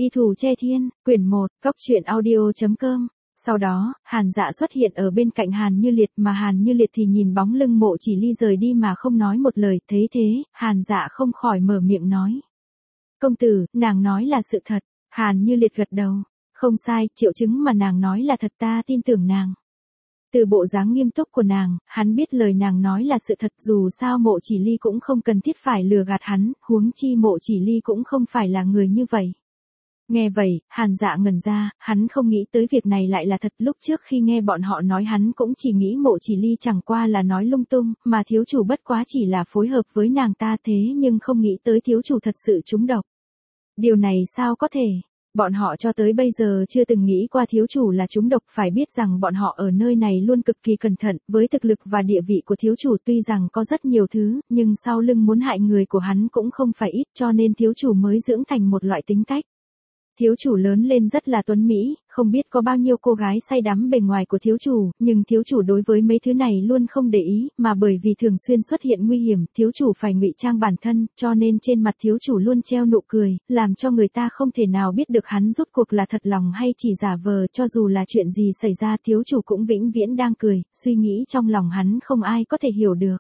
Y Thù Che Thiên, quyển 1, Cốc truyện audio.com. Sau đó, Hàn Dạ xuất hiện ở bên cạnh Hàn Như Liệt mà Hàn Như Liệt thì nhìn bóng lưng Mộ Chỉ Ly rời đi mà không nói một lời. Thấy thế, Hàn Dạ không khỏi mở miệng nói. Công tử, nàng nói là sự thật. Hàn Như Liệt gật đầu. Không sai, triệu chứng mà nàng nói là thật, ta tin tưởng nàng. Từ bộ dáng nghiêm túc của nàng, hắn biết lời nàng nói là sự thật, dù sao Mộ Chỉ Ly cũng không cần thiết phải lừa gạt hắn, huống chi Mộ Chỉ Ly cũng không phải là người như vậy. Nghe vậy, Hàn Dạ ngẩn ra, hắn không nghĩ tới việc này lại là thật. Lúc trước khi nghe bọn họ nói hắn cũng chỉ nghĩ Mộ Chỉ Ly chẳng qua là nói lung tung, mà thiếu chủ bất quá chỉ là phối hợp với nàng ta, thế nhưng không nghĩ tới thiếu chủ thật sự trúng độc. Điều này sao có thể? Bọn họ cho tới bây giờ chưa từng nghĩ qua thiếu chủ là trúng độc, phải biết rằng bọn họ ở nơi này luôn cực kỳ cẩn thận, với thực lực và địa vị của thiếu chủ tuy rằng có rất nhiều thứ, nhưng sau lưng muốn hại người của hắn cũng không phải ít, cho nên thiếu chủ mới dưỡng thành một loại tính cách. Thiếu chủ lớn lên rất là tuấn mỹ, không biết có bao nhiêu cô gái say đắm bề ngoài của thiếu chủ, nhưng thiếu chủ đối với mấy thứ này luôn không để ý, mà bởi vì thường xuyên xuất hiện nguy hiểm, thiếu chủ phải ngụy trang bản thân, cho nên trên mặt thiếu chủ luôn treo nụ cười, làm cho người ta không thể nào biết được hắn rốt cuộc là thật lòng hay chỉ giả vờ. Cho dù là chuyện gì xảy ra, thiếu chủ cũng vĩnh viễn đang cười, suy nghĩ trong lòng hắn không ai có thể hiểu được.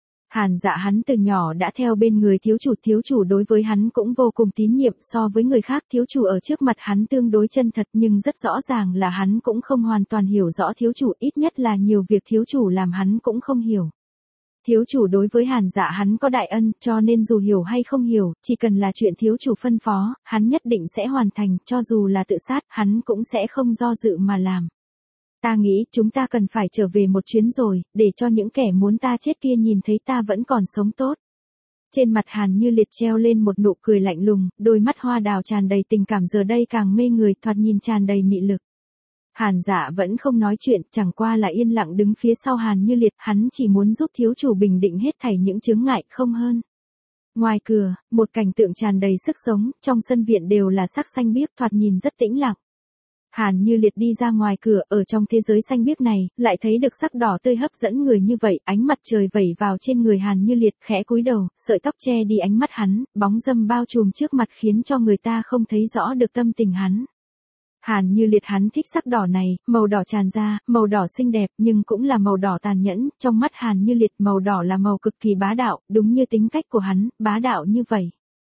Hàn Dạ hắn từ nhỏ đã theo bên người thiếu chủ đối với hắn cũng vô cùng tín nhiệm. So với người khác, thiếu chủ ở trước mặt hắn tương đối chân thật, nhưng rất rõ ràng là hắn cũng không hoàn toàn hiểu rõ thiếu chủ, ít nhất là nhiều việc thiếu chủ làm hắn cũng không hiểu. Thiếu chủ đối với Hàn Dạ hắn có đại ân, cho nên dù hiểu hay không hiểu, chỉ cần là chuyện thiếu chủ phân phó, hắn nhất định sẽ hoàn thành, cho dù là tự sát, hắn cũng sẽ không do dự mà làm. Ta nghĩ chúng ta cần phải trở về một chuyến rồi, để cho những kẻ muốn ta chết kia nhìn thấy ta vẫn còn sống tốt. Trên mặt Hàn Như Liệt treo lên một nụ cười lạnh lùng, đôi mắt hoa đào tràn đầy tình cảm giờ đây càng mê người, thoạt nhìn tràn đầy mị lực. Hàn Dạ vẫn không nói chuyện, chẳng qua là yên lặng đứng phía sau Hàn Như Liệt, hắn chỉ muốn giúp thiếu chủ bình định hết thảy những chướng ngại, không hơn. Ngoài cửa, một cảnh tượng tràn đầy sức sống, trong sân viện đều là sắc xanh biếc, thoạt nhìn rất tĩnh lặng. Hàn Như Liệt đi ra ngoài cửa, ở trong thế giới xanh biếc này, lại thấy được sắc đỏ tươi hấp dẫn người như vậy, ánh mặt trời vẩy vào trên người Hàn Như Liệt, khẽ cúi đầu, sợi tóc che đi ánh mắt hắn, bóng râm bao trùm trước mặt khiến cho người ta không thấy rõ được tâm tình hắn. Hàn Như Liệt hắn thích sắc đỏ này, màu đỏ tràn ra, màu đỏ xinh đẹp nhưng cũng là màu đỏ tàn nhẫn, trong mắt Hàn Như Liệt màu đỏ là màu cực kỳ bá đạo, đúng như tính cách của hắn, bá đạo như vậy.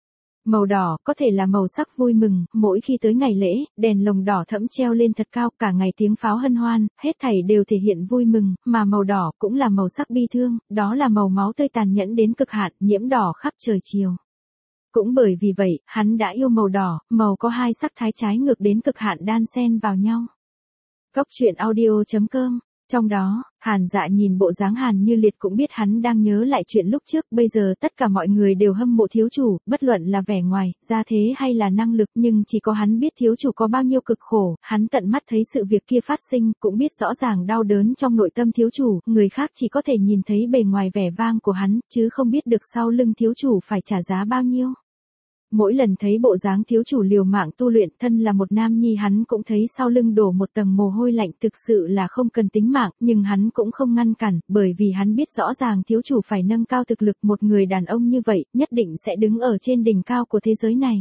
Màu đỏ có thể là màu sắc vui mừng, mỗi khi tới ngày lễ, đèn lồng đỏ thẫm treo lên thật cao, cả ngày tiếng pháo hân hoan, hết thảy đều thể hiện vui mừng, mà màu đỏ cũng là màu sắc bi thương, đó là màu máu tươi tàn nhẫn đến cực hạn, nhiễm đỏ khắp trời chiều. Cũng bởi vì vậy, hắn đã yêu màu đỏ, màu có hai sắc thái trái ngược đến cực hạn đan xen vào nhau. Cốc truyện audio.com. Trong đó, Hàn Dạ nhìn bộ dáng Hàn Như Liệt cũng biết hắn đang nhớ lại chuyện lúc trước, bây giờ tất cả mọi người đều hâm mộ thiếu chủ, bất luận là vẻ ngoài, gia thế hay là năng lực, nhưng chỉ có hắn biết thiếu chủ có bao nhiêu cực khổ, hắn tận mắt thấy sự việc kia phát sinh, cũng biết rõ ràng đau đớn trong nội tâm thiếu chủ, người khác chỉ có thể nhìn thấy bề ngoài vẻ vang của hắn, chứ không biết được sau lưng thiếu chủ phải trả giá bao nhiêu. Mỗi lần thấy bộ dáng thiếu chủ liều mạng tu luyện, thân là một nam nhi hắn cũng thấy sau lưng đổ một tầng mồ hôi lạnh, thực sự là không cần tính mạng, nhưng hắn cũng không ngăn cản, bởi vì hắn biết rõ ràng thiếu chủ phải nâng cao thực lực, một người đàn ông như vậy, nhất định sẽ đứng ở trên đỉnh cao của thế giới này.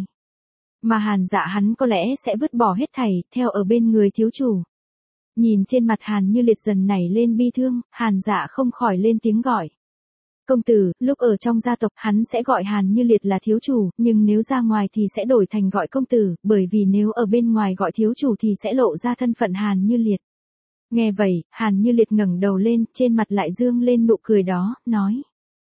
Mà Hàn Dạ hắn có lẽ sẽ vứt bỏ hết thảy, theo ở bên người thiếu chủ. Nhìn trên mặt Hàn Như Liệt dần nảy lên bi thương, Hàn Dạ không khỏi lên tiếng gọi. Công tử, lúc ở trong gia tộc hắn sẽ gọi Hàn Như Liệt là thiếu chủ, nhưng nếu ra ngoài thì sẽ đổi thành gọi công tử, bởi vì nếu ở bên ngoài gọi thiếu chủ thì sẽ lộ ra thân phận Hàn Như Liệt. Nghe vậy, Hàn Như Liệt ngẩng đầu lên, trên mặt lại dương lên nụ cười đó, nói.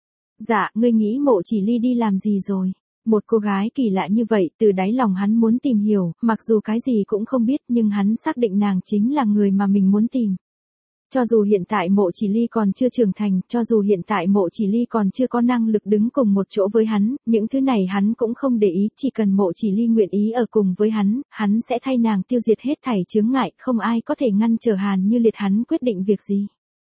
Dạ, ngươi nghĩ Mộ Chỉ Ly đi làm gì rồi? Một cô gái kỳ lạ như vậy, từ đáy lòng hắn muốn tìm hiểu, mặc dù cái gì cũng không biết, nhưng hắn xác định nàng chính là người mà mình muốn tìm. Cho dù hiện tại Mộ Chỉ Ly còn chưa trưởng thành, cho dù hiện tại Mộ Chỉ Ly còn chưa có năng lực đứng cùng một chỗ với hắn, những thứ này hắn cũng không để ý, chỉ cần Mộ Chỉ Ly nguyện ý ở cùng với hắn sẽ thay nàng tiêu diệt hết thảy chướng ngại, không ai có thể ngăn trở Hàn Như Liệt hắn quyết định việc gì.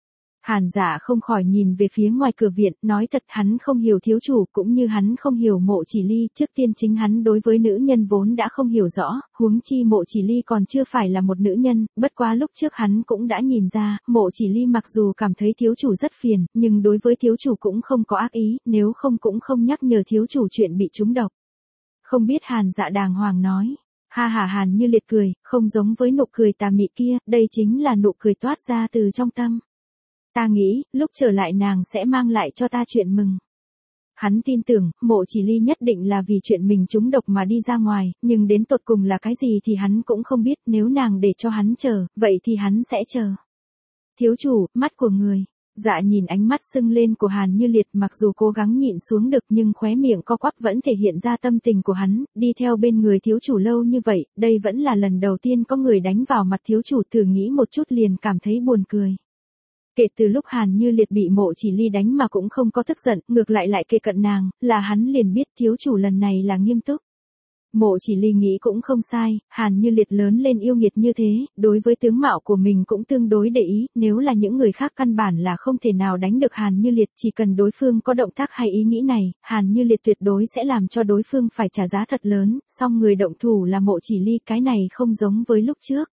Hàn Dạ không khỏi nhìn về phía ngoài cửa viện, nói thật hắn không hiểu thiếu chủ, cũng như hắn không hiểu Mộ Chỉ Ly, trước tiên chính hắn đối với nữ nhân vốn đã không hiểu rõ, huống chi Mộ Chỉ Ly còn chưa phải là một nữ nhân, bất quá lúc trước hắn cũng đã nhìn ra, Mộ Chỉ Ly mặc dù cảm thấy thiếu chủ rất phiền, nhưng đối với thiếu chủ cũng không có ác ý, nếu không cũng không nhắc nhở thiếu chủ chuyện bị trúng độc. Không biết Hàn Dạ đàng hoàng nói. Ha ha, Hàn Như Liệt cười, không giống với nụ cười tà mị kia, đây chính là nụ cười toát ra từ trong tâm. Ta nghĩ, lúc trở lại nàng sẽ mang lại cho ta chuyện mừng. Hắn tin tưởng, Mộ Chỉ Ly nhất định là vì chuyện mình trúng độc mà đi ra ngoài, nhưng đến tột cùng là cái gì thì hắn cũng không biết, nếu nàng để cho hắn chờ, vậy thì hắn sẽ chờ. Thiếu chủ, mắt của người. Dạ nhìn ánh mắt sưng lên của Hàn Như Liệt, mặc dù cố gắng nhịn xuống được nhưng khóe miệng co quắp vẫn thể hiện ra tâm tình của hắn, đi theo bên người thiếu chủ lâu như vậy, đây vẫn là lần đầu tiên có người đánh vào mặt thiếu chủ, thử nghĩ một chút liền cảm thấy buồn cười. Kể từ lúc Hàn Như Liệt bị Mộ Chỉ Ly đánh mà cũng không có tức giận, ngược lại lại kề cận nàng, là hắn liền biết thiếu chủ lần này là nghiêm túc. Mộ Chỉ Ly nghĩ cũng không sai, Hàn Như Liệt lớn lên yêu nghiệt như thế, đối với tướng mạo của mình cũng tương đối để ý, nếu là những người khác căn bản là không thể nào đánh được Hàn Như Liệt, chỉ cần đối phương có động tác hay ý nghĩ này, Hàn Như Liệt tuyệt đối sẽ làm cho đối phương phải trả giá thật lớn, song người động thủ là Mộ Chỉ Ly, cái này không giống với lúc trước.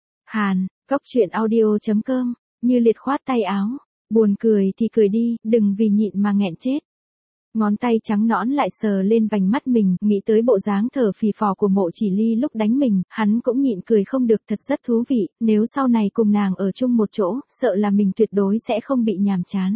Cóc truyện audio.com, Như Liệt khoát tay áo, buồn cười thì cười đi, đừng vì nhịn mà nghẹn chết. Ngón tay trắng nõn lại sờ lên vành mắt mình, nghĩ tới bộ dáng thở phì phò của Mộ Chỉ Ly lúc đánh mình, hắn cũng nhịn cười không được, thật rất thú vị, nếu sau này cùng nàng ở chung một chỗ, sợ là mình tuyệt đối sẽ không bị nhàm chán.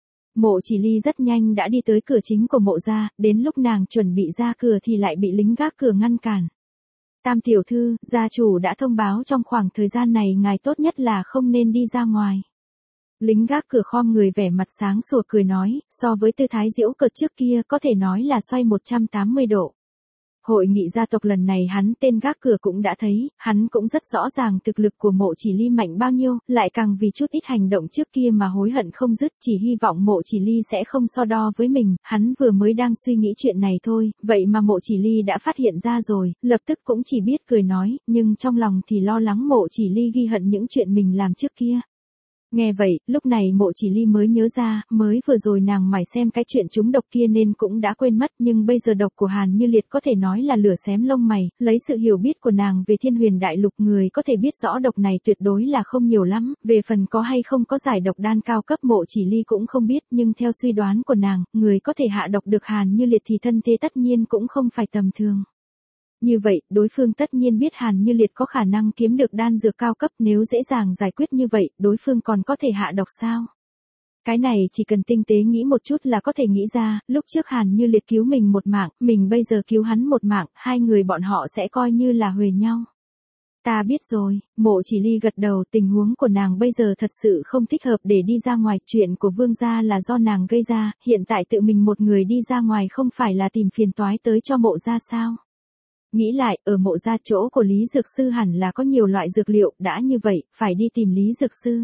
Mộ Chỉ Ly rất nhanh đã đi tới cửa chính của Mộ gia, đến lúc nàng chuẩn bị ra cửa thì lại bị lính gác cửa ngăn cản. Tam tiểu thư, gia chủ đã thông báo trong khoảng thời gian này ngài tốt nhất là không nên đi ra ngoài. Lính gác cửa khom người vẻ mặt sáng sủa cười nói, so với tư thái giễu cợt trước kia có thể nói là xoay 180 độ. Hội nghị gia tộc lần này hắn tên gác cửa cũng đã thấy, hắn cũng rất rõ ràng thực lực của Mộ Chỉ Ly mạnh bao nhiêu, lại càng vì chút ít hành động trước kia mà hối hận không dứt, chỉ hy vọng Mộ Chỉ Ly sẽ không so đo với mình, hắn vừa mới đang suy nghĩ chuyện này thôi, vậy mà Mộ Chỉ Ly đã phát hiện ra rồi, lập tức cũng chỉ biết cười nói, nhưng trong lòng thì lo lắng Mộ Chỉ Ly ghi hận những chuyện mình làm trước kia. Nghe vậy, lúc này Mộ Chỉ Ly mới nhớ ra, mới vừa rồi nàng mải xem cái chuyện trúng độc kia nên cũng đã quên mất, nhưng bây giờ độc của Hàn Như Liệt có thể nói là lửa xém lông mày, lấy sự hiểu biết của nàng về Thiên Huyền Đại Lục, người có thể biết rõ độc này tuyệt đối là không nhiều lắm, về phần có hay không có giải độc đan cao cấp Mộ Chỉ Ly cũng không biết, nhưng theo suy đoán của nàng, người có thể hạ độc được Hàn Như Liệt thì thân thế tất nhiên cũng không phải tầm thường. Như vậy, đối phương tất nhiên biết Hàn Như Liệt có khả năng kiếm được đan dược cao cấp, nếu dễ dàng giải quyết như vậy, đối phương còn có thể hạ độc sao? Cái này chỉ cần tinh tế nghĩ một chút là có thể nghĩ ra, lúc trước Hàn Như Liệt cứu mình một mạng, mình bây giờ cứu hắn một mạng, hai người bọn họ sẽ coi như là huề nhau. Ta biết rồi, Mộ Chỉ Ly gật đầu, tình huống của nàng bây giờ thật sự không thích hợp để đi ra ngoài, chuyện của Vương gia là do nàng gây ra, hiện tại tự mình một người đi ra ngoài không phải là tìm phiền toái tới cho Mộ gia sao? Nghĩ lại, ở Mộ gia chỗ của Lý Dược Sư hẳn là có nhiều loại dược liệu, đã như vậy, phải đi tìm Lý Dược Sư.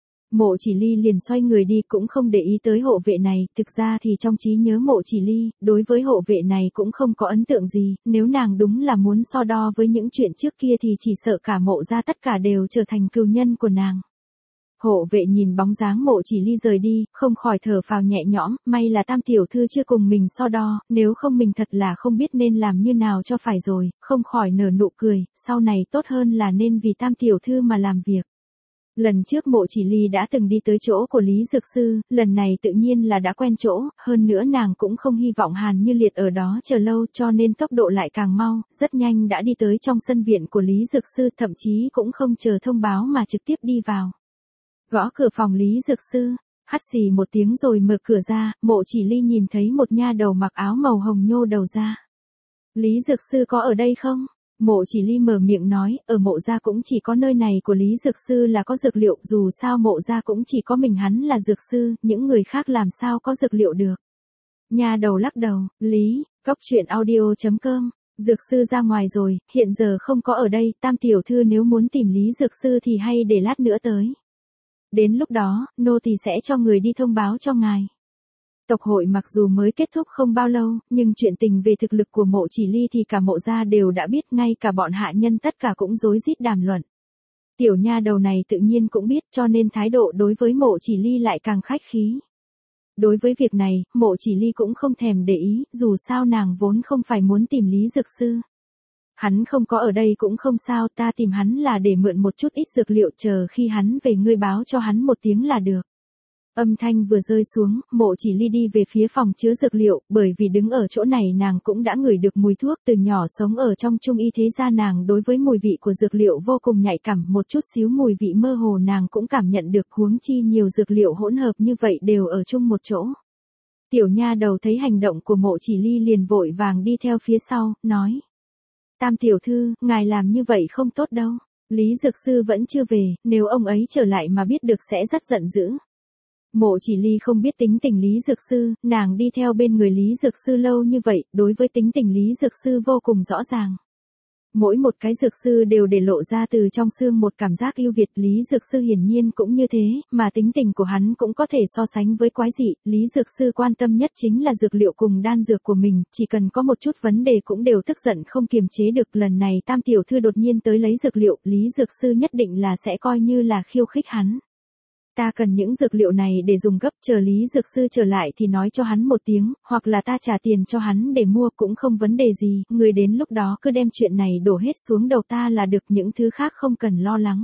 Mộ Chỉ Ly liền xoay người đi, cũng không để ý tới hộ vệ này, thực ra thì trong trí nhớ Mộ Chỉ Ly, đối với hộ vệ này cũng không có ấn tượng gì, nếu nàng đúng là muốn so đo với những chuyện trước kia thì chỉ sợ cả Mộ gia tất cả đều trở thành cừu nhân của nàng. Hộ vệ nhìn bóng dáng Mộ Chỉ Ly rời đi, không khỏi thở phào nhẹ nhõm, may là Tam tiểu thư chưa cùng mình so đo, nếu không mình thật là không biết nên làm như nào cho phải rồi, không khỏi nở nụ cười, sau này tốt hơn là nên vì Tam tiểu thư mà làm việc. Lần trước Mộ Chỉ Ly đã từng đi tới chỗ của Lý Dược Sư, lần này tự nhiên là đã quen chỗ, hơn nữa nàng cũng không hy vọng Hàn Như Liệt ở đó chờ lâu, cho nên tốc độ lại càng mau, rất nhanh đã đi tới trong sân viện của Lý Dược Sư, thậm chí cũng không chờ thông báo mà trực tiếp đi vào. Gõ cửa phòng Lý Dược Sư, hắt xì một tiếng rồi mở cửa ra, Mộ Chỉ Ly nhìn thấy một nha đầu mặc áo màu hồng nhô đầu ra. Lý Dược Sư có ở đây không? Mộ Chỉ Ly mở miệng nói, ở Mộ gia cũng chỉ có nơi này của Lý Dược Sư là có dược liệu, dù sao Mộ gia cũng chỉ có mình hắn là dược sư, những người khác làm sao có dược liệu được. Nha đầu lắc đầu, Lý, cóc truyện audio.com, Dược Sư ra ngoài rồi, hiện giờ không có ở đây, Tam tiểu thư nếu muốn tìm Lý Dược Sư thì hay để lát nữa tới. Đến lúc đó, nô tỳ sẽ cho người đi thông báo cho ngài. Tộc hội mặc dù mới kết thúc không bao lâu, nhưng chuyện tình về thực lực của Mộ Chỉ Ly thì cả Mộ gia đều đã biết, ngay cả bọn hạ nhân tất cả cũng rối rít đàm luận. Tiểu nha đầu này tự nhiên cũng biết, cho nên thái độ đối với Mộ Chỉ Ly lại càng khách khí. Đối với việc này, Mộ Chỉ Ly cũng không thèm để ý, dù sao nàng vốn không phải muốn tìm Lý Dược Sư. Hắn không có ở đây cũng không sao, ta tìm hắn là để mượn một chút ít dược liệu, chờ khi hắn về ngươi báo cho hắn một tiếng là được. Âm thanh vừa rơi xuống, Mộ Chỉ Ly đi về phía phòng chứa dược liệu, bởi vì đứng ở chỗ này nàng cũng đã ngửi được mùi thuốc, từ nhỏ sống ở trong trung y thế gia nàng đối với mùi vị của dược liệu vô cùng nhạy cảm, một chút xíu mùi vị mơ hồ nàng cũng cảm nhận được, huống chi nhiều dược liệu hỗn hợp như vậy đều ở chung một chỗ. Tiểu nha đầu thấy hành động của Mộ Chỉ Ly liền vội vàng đi theo phía sau, nói. Tam tiểu thư, ngài làm như vậy không tốt đâu. Lý Dược Sư vẫn chưa về, nếu ông ấy trở lại mà biết được sẽ rất giận dữ. Mộ Chỉ Ly không biết tính tình Lý Dược Sư, nàng đi theo bên người Lý Dược Sư lâu như vậy, đối với tính tình Lý Dược Sư vô cùng rõ ràng. Mỗi một cái dược sư đều để lộ ra từ trong xương một cảm giác yêu Việt, Lý Dược Sư hiển nhiên cũng như thế, mà tính tình của hắn cũng có thể so sánh với quái dị, Lý Dược Sư quan tâm nhất chính là dược liệu cùng đan dược của mình, chỉ cần có một chút vấn đề cũng đều tức giận không kiềm chế được, lần này Tam tiểu thư đột nhiên tới lấy dược liệu, Lý Dược Sư nhất định là sẽ coi như là khiêu khích hắn. Ta cần những dược liệu này để dùng gấp, chờ Lý Dược Sư trở lại thì nói cho hắn một tiếng, hoặc là ta trả tiền cho hắn để mua cũng không vấn đề gì, người đến lúc đó cứ đem chuyện này đổ hết xuống đầu ta là được, những thứ khác không cần lo lắng.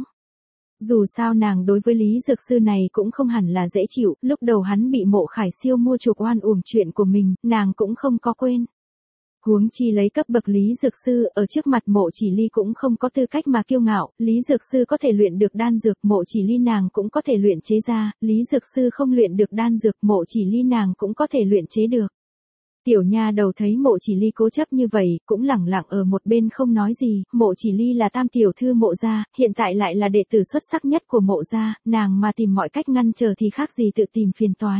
Dù sao nàng đối với Lý Dược Sư này cũng không hẳn là dễ chịu, lúc đầu hắn bị Mộ Khải Siêu mua chuộc oan uổng chuyện của mình, nàng cũng không có quên. Huống chi lấy cấp bậc Lý Dược Sư, ở trước mặt Mộ Chỉ Ly cũng không có tư cách mà kiêu ngạo, Lý Dược Sư có thể luyện được đan dược, Mộ Chỉ Ly nàng cũng có thể luyện chế ra, Lý Dược Sư không luyện được đan dược, Mộ Chỉ Ly nàng cũng có thể luyện chế được. Tiểu nha đầu thấy Mộ Chỉ Ly cố chấp như vậy, cũng lẳng lặng ở một bên không nói gì, Mộ Chỉ Ly là tam tiểu thư Mộ gia, hiện tại lại là đệ tử xuất sắc nhất của Mộ gia, nàng mà tìm mọi cách ngăn trở thì khác gì tự tìm phiền toái.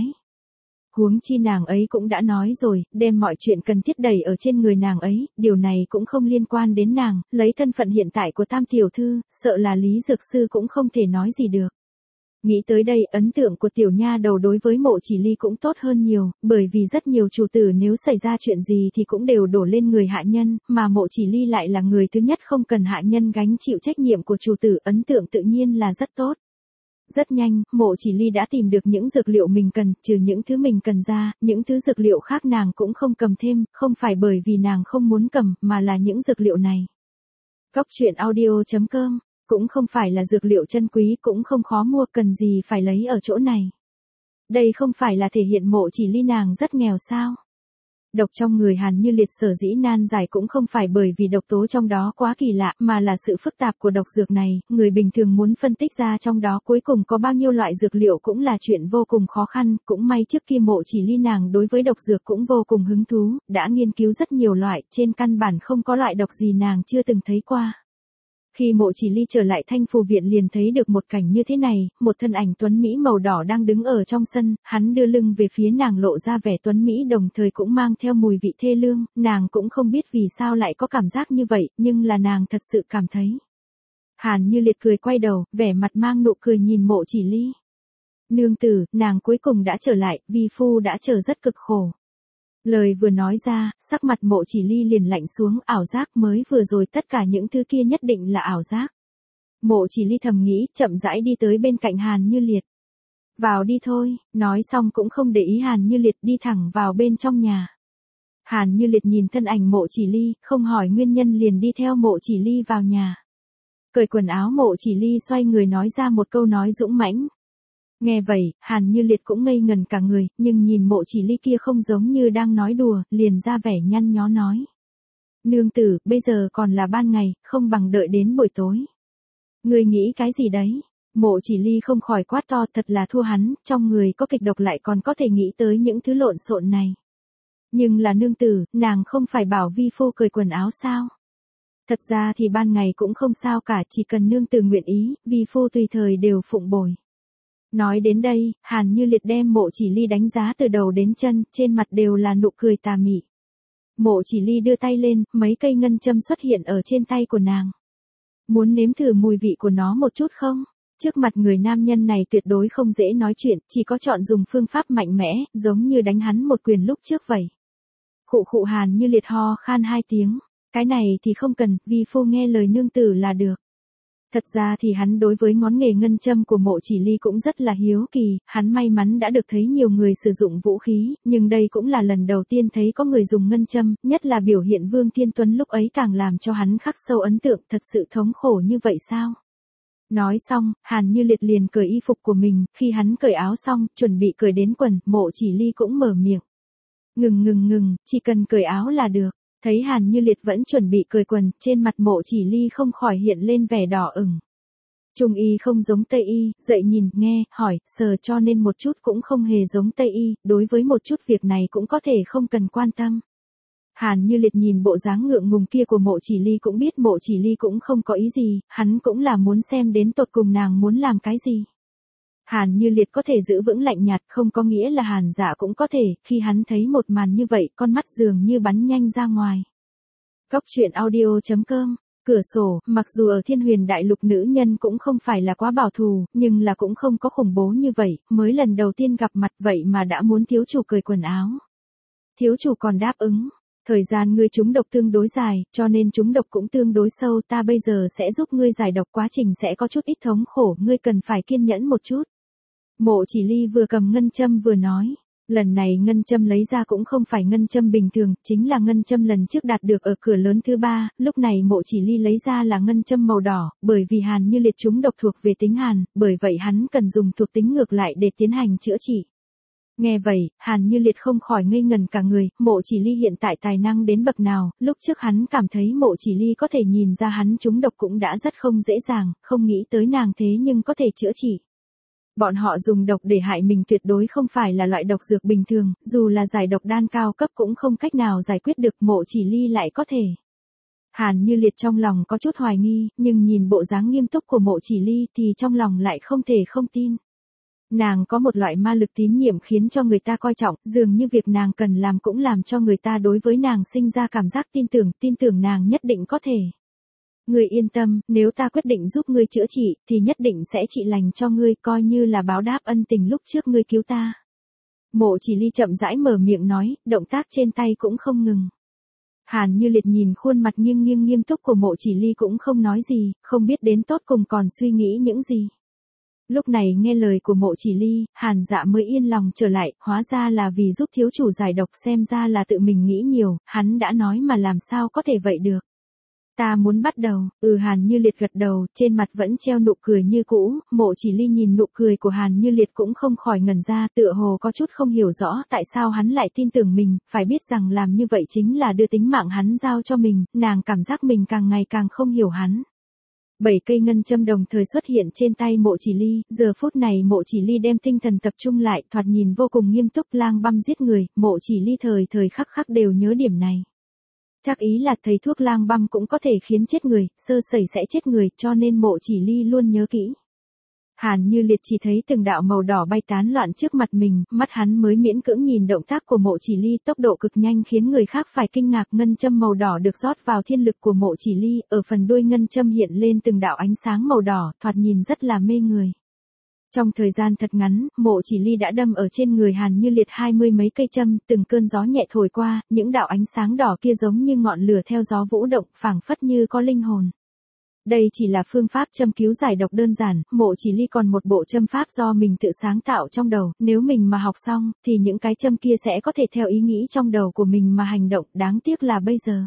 Huống chi nàng ấy cũng đã nói rồi, đem mọi chuyện cần thiết đẩy ở trên người nàng ấy, điều này cũng không liên quan đến nàng, lấy thân phận hiện tại của tam tiểu thư, sợ là Lý Dược Sư cũng không thể nói gì được. Nghĩ tới đây, ấn tượng của tiểu nha đầu đối với Mộ Chỉ Ly cũng tốt hơn nhiều, bởi vì rất nhiều chủ tử nếu xảy ra chuyện gì thì cũng đều đổ lên người hạ nhân, mà Mộ Chỉ Ly lại là người thứ nhất không cần hạ nhân gánh chịu trách nhiệm của chủ tử, ấn tượng tự nhiên là rất tốt. Rất nhanh, Mộ Chỉ Ly đã tìm được những dược liệu mình cần, trừ những thứ mình cần ra, những thứ dược liệu khác nàng cũng không cầm thêm, không phải bởi vì nàng không muốn cầm, mà là những dược liệu này. Cóc truyện audio.com, cũng không phải là dược liệu chân quý, cũng không khó mua, cần gì phải lấy ở chỗ này. Đây không phải là thể hiện Mộ Chỉ Ly nàng rất nghèo sao? Độc trong người Hàn Như Liệt sở dĩ nan giải cũng không phải bởi vì độc tố trong đó quá kỳ lạ, mà là sự phức tạp của độc dược này, người bình thường muốn phân tích ra trong đó cuối cùng có bao nhiêu loại dược liệu cũng là chuyện vô cùng khó khăn, cũng may trước kia Mộ Chỉ Ly nàng đối với độc dược cũng vô cùng hứng thú, đã nghiên cứu rất nhiều loại, trên căn bản không có loại độc gì nàng chưa từng thấy qua. Khi Mộ Chỉ Ly trở lại Thanh Phù Viện liền thấy được một cảnh như thế này, một thân ảnh tuấn Mỹ màu đỏ đang đứng ở trong sân, hắn đưa lưng về phía nàng lộ ra vẻ tuấn Mỹ đồng thời cũng mang theo mùi vị thê lương, nàng cũng không biết vì sao lại có cảm giác như vậy, nhưng là nàng thật sự cảm thấy. Hàn Như Liệt cười quay đầu, vẻ mặt mang nụ cười nhìn Mộ Chỉ Ly. Nương tử, nàng cuối cùng đã trở lại, vi phu đã chờ rất cực khổ. Lời vừa nói ra, sắc mặt Mộ Chỉ Ly liền lạnh xuống, ảo giác mới vừa rồi tất cả những thứ kia nhất định là ảo giác. Mộ Chỉ Ly thầm nghĩ, chậm rãi đi tới bên cạnh Hàn Như Liệt. Vào đi thôi, nói xong cũng không để ý Hàn Như Liệt đi thẳng vào bên trong nhà. Hàn Như Liệt nhìn thân ảnh Mộ Chỉ Ly, không hỏi nguyên nhân liền đi theo Mộ Chỉ Ly vào nhà. Cởi quần áo Mộ Chỉ Ly xoay người nói ra một câu nói dũng mãnh. Nghe vậy, Hàn Như Liệt cũng ngây ngần cả người, nhưng nhìn Mộ Chỉ Ly kia không giống như đang nói đùa, liền ra vẻ nhăn nhó nói. Nương tử, bây giờ còn là ban ngày, không bằng đợi đến buổi tối. Ngươi nghĩ cái gì đấy? Mộ Chỉ Ly không khỏi quát to, thật là thua hắn, trong người có kịch độc lại còn có thể nghĩ tới những thứ lộn xộn này. Nhưng là nương tử, nàng không phải bảo vi phu cởi quần áo sao? Thật ra thì ban ngày cũng không sao cả, chỉ cần nương tử nguyện ý, vi phu tùy thời đều phụng bồi. Nói đến đây, Hàn Như Liệt đem Mộ Chỉ Ly đánh giá từ đầu đến chân, trên mặt đều là nụ cười tà mị. Mộ Chỉ Ly đưa tay lên, mấy cây ngân châm xuất hiện ở trên tay của nàng. Muốn nếm thử mùi vị của nó một chút không? Trước mặt người nam nhân này tuyệt đối không dễ nói chuyện, chỉ có chọn dùng phương pháp mạnh mẽ, giống như đánh hắn một quyền lúc trước vậy. Khụ khụ Hàn Như Liệt ho khan hai tiếng. Cái này thì không cần, vi phu nghe lời nương tử là được. Thật ra thì hắn đối với ngón nghề ngân châm của Mộ Chỉ Ly cũng rất là hiếu kỳ, hắn may mắn đã được thấy nhiều người sử dụng vũ khí, nhưng đây cũng là lần đầu tiên thấy có người dùng ngân châm, nhất là biểu hiện Vương Thiên Tuấn lúc ấy càng làm cho hắn khắc sâu ấn tượng, thật sự thống khổ như vậy sao? Nói xong, Hàn Như Liệt liền cởi y phục của mình, khi hắn cởi áo xong, chuẩn bị cởi đến quần, Mộ Chỉ Ly cũng mở miệng. Ngừng, chỉ cần cởi áo là được. Thấy Hàn Như Liệt vẫn chuẩn bị cởi quần, trên mặt Mộ Chỉ Ly không khỏi hiện lên vẻ đỏ ửng. Trung y không giống Tây y, dậy nhìn, nghe, hỏi, sờ cho nên một chút cũng không hề giống Tây y, đối với một chút việc này cũng có thể không cần quan tâm. Hàn Như Liệt nhìn bộ dáng ngượng ngùng kia của Mộ Chỉ Ly cũng biết Mộ Chỉ Ly cũng không có ý gì, hắn cũng là muốn xem đến tột cùng nàng muốn làm cái gì. Hàn Như Liệt có thể giữ vững lạnh nhạt không có nghĩa là Hàn Dạ cũng có thể, khi hắn thấy một màn như vậy con mắt dường như bắn nhanh ra ngoài. Góc truyện audio.com. Cửa sổ, mặc dù ở Thiên Huyền Đại Lục nữ nhân cũng không phải là quá bảo thủ, nhưng là cũng không có khủng bố như vậy, mới lần đầu tiên gặp mặt vậy mà đã muốn thiếu chủ cởi quần áo. Thiếu chủ còn đáp ứng. Thời gian ngươi trúng độc tương đối dài, cho nên trúng độc cũng tương đối sâu, ta bây giờ sẽ giúp ngươi giải độc, quá trình sẽ có chút ít thống khổ, ngươi cần phải kiên nhẫn một chút. Mộ Chỉ Ly vừa cầm ngân châm vừa nói. Lần này ngân châm lấy ra cũng không phải ngân châm bình thường, chính là ngân châm lần trước đạt được ở cửa lớn thứ 3, lúc này Mộ Chỉ Ly lấy ra là ngân châm màu đỏ, bởi vì Hàn Như Liệt trúng độc thuộc về tính hàn, bởi vậy hắn cần dùng thuộc tính ngược lại để tiến hành chữa trị. Nghe vậy, Hàn Như Liệt không khỏi ngây ngẩn cả người, Mộ Chỉ Ly hiện tại tài năng đến bậc nào, lúc trước hắn cảm thấy Mộ Chỉ Ly có thể nhìn ra hắn trúng độc cũng đã rất không dễ dàng, không nghĩ tới nàng thế nhưng có thể chữa trị. Bọn họ dùng độc để hại mình tuyệt đối không phải là loại độc dược bình thường, dù là giải độc đan cao cấp cũng không cách nào giải quyết được, Mộ Chỉ Ly lại có thể. Hàn Như Liệt trong lòng có chút hoài nghi, nhưng nhìn bộ dáng nghiêm túc của Mộ Chỉ Ly thì trong lòng lại không thể không tin. Nàng có một loại ma lực tín nhiệm khiến cho người ta coi trọng, dường như việc nàng cần làm cũng làm cho người ta đối với nàng sinh ra cảm giác tin tưởng nàng nhất định có thể. Ngươi yên tâm, nếu ta quyết định giúp ngươi chữa trị, thì nhất định sẽ trị lành cho ngươi, coi như là báo đáp ân tình lúc trước ngươi cứu ta. Mộ Chỉ Ly chậm rãi mở miệng nói, động tác trên tay cũng không ngừng. Hàn Như Liệt nhìn khuôn mặt nghiêng nghiêm túc của Mộ Chỉ Ly cũng không nói gì, không biết đến tột cùng còn suy nghĩ những gì. Lúc này nghe lời của Mộ Chỉ Ly, Hàn Dạ mới yên lòng trở lại, hóa ra là vì giúp thiếu chủ giải độc, xem ra là tự mình nghĩ nhiều, hắn đã nói mà làm sao có thể vậy được. Ta muốn bắt đầu, Hàn Như Liệt gật đầu, trên mặt vẫn treo nụ cười như cũ, Mộ Chỉ Ly nhìn nụ cười của Hàn Như Liệt cũng không khỏi ngẩn ra, tựa hồ có chút không hiểu rõ tại sao hắn lại tin tưởng mình, phải biết rằng làm như vậy chính là đưa tính mạng hắn giao cho mình, nàng cảm giác mình càng ngày càng không hiểu hắn. 7 cây ngân châm đồng thời xuất hiện trên tay Mộ Chỉ Ly, giờ phút này Mộ Chỉ Ly đem tinh thần tập trung lại, thoạt nhìn vô cùng nghiêm túc, lang băm giết người, Mộ Chỉ Ly thời khắc đều nhớ điểm này. Chắc ý là thầy thuốc lang băm cũng có thể khiến chết người, sơ sẩy sẽ chết người, cho nên Mộ Chỉ Ly luôn nhớ kỹ. Hàn Như Liệt chỉ thấy từng đạo màu đỏ bay tán loạn trước mặt mình, mắt hắn mới miễn cưỡng nhìn động tác của Mộ Chỉ Ly, tốc độ cực nhanh khiến người khác phải kinh ngạc, ngân châm màu đỏ được rót vào thiên lực của Mộ Chỉ Ly, ở phần đuôi ngân châm hiện lên từng đạo ánh sáng màu đỏ, thoạt nhìn rất là mê người. Trong thời gian thật ngắn, Mộ Chỉ Ly đã đâm ở trên người Hàn Như Liệt 20 mấy cây châm, từng cơn gió nhẹ thổi qua, những đạo ánh sáng đỏ kia giống như ngọn lửa theo gió vũ động, phảng phất như có linh hồn. Đây chỉ là phương pháp châm cứu giải độc đơn giản, Mộ Chỉ Ly còn một bộ châm pháp do mình tự sáng tạo trong đầu, nếu mình mà học xong, thì những cái châm kia sẽ có thể theo ý nghĩ trong đầu của mình mà hành động, đáng tiếc là bây giờ.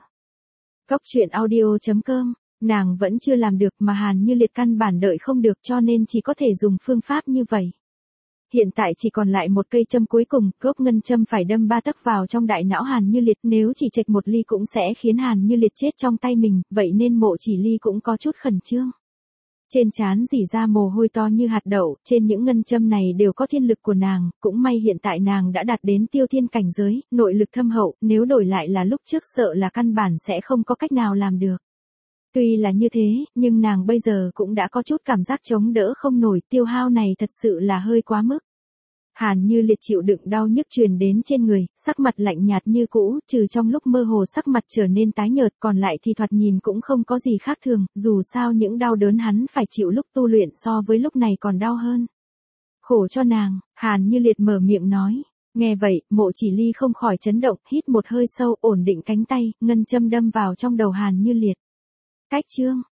Góc truyện audio.com, nàng vẫn chưa làm được mà Hàn Như Liệt căn bản đợi không được cho nên chỉ có thể dùng phương pháp như vậy. Hiện tại chỉ còn lại một cây châm cuối cùng, gốc ngân châm phải đâm 3 tấc vào trong đại não Hàn Như Liệt, nếu chỉ chệch một ly cũng sẽ khiến Hàn Như Liệt chết trong tay mình, vậy nên Mộ Chỉ Ly cũng có chút khẩn trương. Trên trán rỉ ra mồ hôi to như hạt đậu, trên những ngân châm này đều có thiên lực của nàng, cũng may hiện tại nàng đã đạt đến tiêu thiên cảnh giới, nội lực thâm hậu, nếu đổi lại là lúc trước sợ là căn bản sẽ không có cách nào làm được. Tuy là như thế, nhưng nàng bây giờ cũng đã có chút cảm giác chống đỡ không nổi, tiêu hao này thật sự là hơi quá mức. Hàn Như Liệt chịu đựng đau nhức truyền đến trên người, sắc mặt lạnh nhạt như cũ, trừ trong lúc mơ hồ sắc mặt trở nên tái nhợt, còn lại thì thoạt nhìn cũng không có gì khác thường, dù sao những đau đớn hắn phải chịu lúc tu luyện so với lúc này còn đau hơn. Khổ cho nàng, Hàn Như Liệt mở miệng nói. Nghe vậy, Mộ Chỉ Ly không khỏi chấn động, hít một hơi sâu, ổn định cánh tay, ngân châm đâm vào trong đầu Hàn Như Liệt. Cách chương